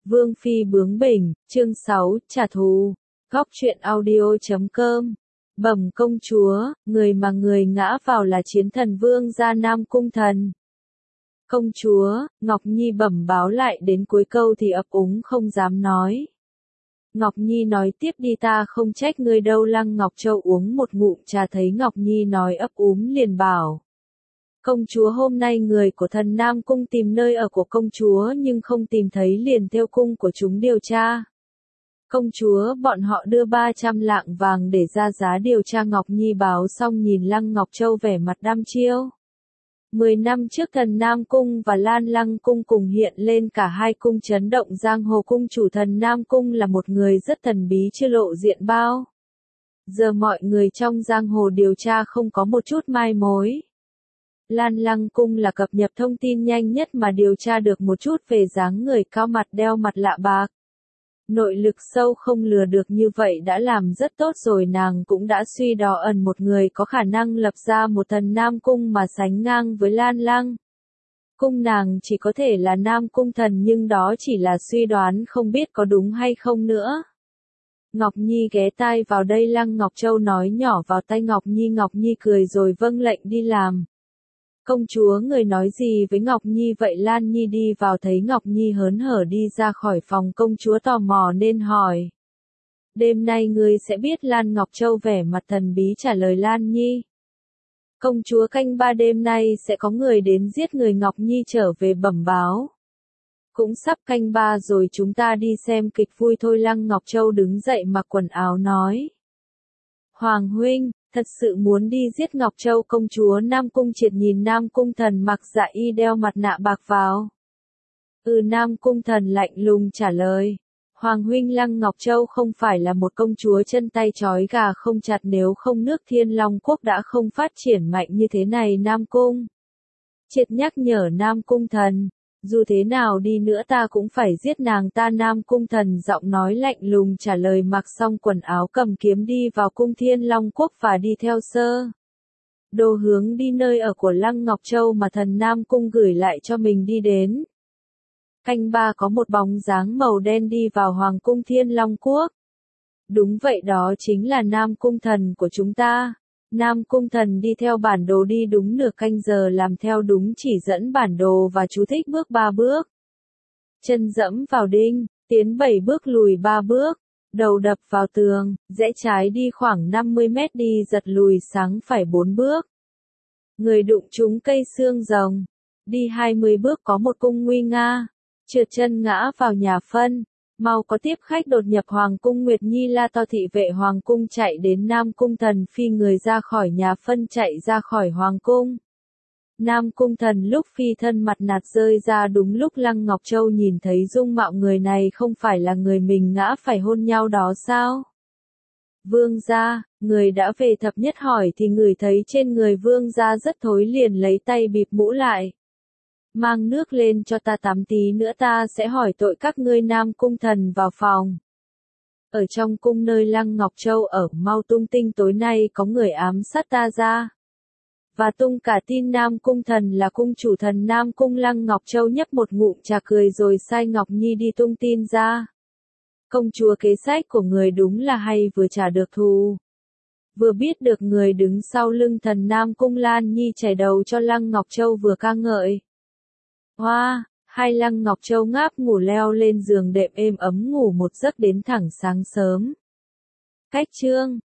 Vương Phi bướng bỉnh, chương 6, trả thù. Góc truyện audio.com. Bẩm công chúa, người mà người ngã vào là chiến thần Vương gia Nam Cung Thần. Công chúa, Ngọc Nhi bẩm báo lại đến cuối câu thì ấp úng không dám nói. Ngọc Nhi nói tiếp đi, ta không trách ngươi đâu. Lăng Ngọc Châu uống một ngụm trà thấy Ngọc Nhi nói ấp úng liền bảo. Công chúa, hôm nay người của thần Nam Cung tìm nơi ở của công chúa nhưng không tìm thấy, liền theo cung của chúng điều tra. Công chúa, bọn họ đưa 300 lạng vàng để ra giá điều tra. Ngọc Nhi báo xong nhìn Lăng Ngọc Châu vẻ mặt đăm chiêu. 10 năm trước thần Nam Cung và Lan Lăng Cung cùng hiện lên, cả hai cung chấn động giang hồ. Cung chủ thần Nam Cung là một người rất thần bí chưa lộ diện bao. Giờ mọi người trong giang hồ điều tra không có một chút mai mối. Lan Lăng Cung là cập nhật thông tin nhanh nhất mà điều tra được một chút về dáng người cao, mặt đeo mặt lạ bạc. Nội lực sâu không lừa được, như vậy đã làm rất tốt rồi. Nàng cũng đã suy đo ẩn một người có khả năng lập ra một thần Nam Cung mà sánh ngang với Lan Lăng Cung. Nàng chỉ có thể là Nam Cung Thần, nhưng đó chỉ là suy đoán, không biết có đúng hay không nữa. Ngọc Nhi ghé tai vào đây, Lăng Ngọc Châu nói nhỏ vào tay Ngọc Nhi. Ngọc Nhi cười rồi vâng lệnh đi làm. Công chúa, người nói gì với Ngọc Nhi vậy? Lan Nhi đi vào thấy Ngọc Nhi hớn hở đi ra khỏi phòng. Công chúa tò mò nên hỏi. Đêm nay ngươi sẽ biết. Lan Ngọc Châu vẻ mặt thần bí trả lời Lan Nhi. Công chúa, canh 3 đêm nay sẽ có người đến giết người. Ngọc Nhi trở về bẩm báo. Cũng sắp canh 3 rồi, chúng ta đi xem kịch vui thôi. Lăng Ngọc Châu đứng dậy mặc quần áo nói. Hoàng huynh, thật sự muốn đi giết Ngọc Châu? Công chúa Nam Cung Triệt nhìn Nam Cung Thần mặc dạ y đeo mặt nạ bạc vào. Nam Cung Thần lạnh lùng trả lời. Hoàng huynh, Lăng Ngọc Châu không phải là một công chúa chân tay trói gà không chặt, nếu không nước Thiên Long Quốc đã không phát triển mạnh như thế này. Nam Cung Triệt nhắc nhở Nam Cung Thần. Dù thế nào đi nữa ta cũng phải giết nàng ta. Nam Cung Thần giọng nói lạnh lùng trả lời, mặc xong quần áo cầm kiếm đi vào cung Thiên Long Quốc và đi theo sơ đồ hướng đi nơi ở của Lăng Ngọc Châu mà thần Nam Cung gửi lại cho mình đi đến. Canh 3 có một bóng dáng màu đen đi vào Hoàng cung Thiên Long Quốc. Đúng vậy, đó chính là Nam Cung Thần của chúng ta. Nam Cung Thần đi theo bản đồ đi đúng nửa canh giờ, làm theo đúng chỉ dẫn bản đồ và chú thích, bước 3 bước. Chân dẫm vào đinh, tiến 7 bước, lùi 3 bước, đầu đập vào tường, rẽ trái đi khoảng 50 mét, đi giật lùi sáng phải 4 bước. Người đụng trúng cây xương rồng, đi 20 bước có một cung nguy nga, trượt chân ngã vào nhà phân. Mau có tiếp khách đột nhập Hoàng cung. Nguyệt Nhi la to, thị vệ Hoàng cung chạy đến. Nam Cung Thần phi người ra khỏi nhà phân, chạy ra khỏi Hoàng cung. Nam Cung Thần lúc phi thân mặt nạt rơi ra đúng lúc Lăng Ngọc Châu nhìn thấy dung mạo người này không phải là người mình ngã phải hôn nhau đó sao? Vương gia, người đã về? Thập Nhất hỏi thì ngửi thấy trên người vương gia rất thối, liền lấy tay bịt mũ lại. Mang nước lên cho ta tắm, tí nữa ta sẽ hỏi tội các ngươi. Nam Cung Thần vào phòng. Ở trong cung nơi Lăng Ngọc Châu ở, mau tung tin tối nay có người ám sát ta ra. Và tung cả tin. Nam Cung Thần là cung chủ thần Nam Cung. Lăng Ngọc Châu nhấp một ngụm trà cười rồi sai Ngọc Nhi đi tung tin ra. Công chúa, kế sách của người đúng là hay, vừa trả được thù, vừa biết được người đứng sau lưng thần Nam Cung. Lan Nhi chảy đầu cho Lăng Ngọc Châu vừa ca ngợi. Hoa, hai Lăng Ngọc Châu ngáp ngủ leo lên giường đệm êm ấm ngủ một giấc đến thẳng sáng sớm. Cách chương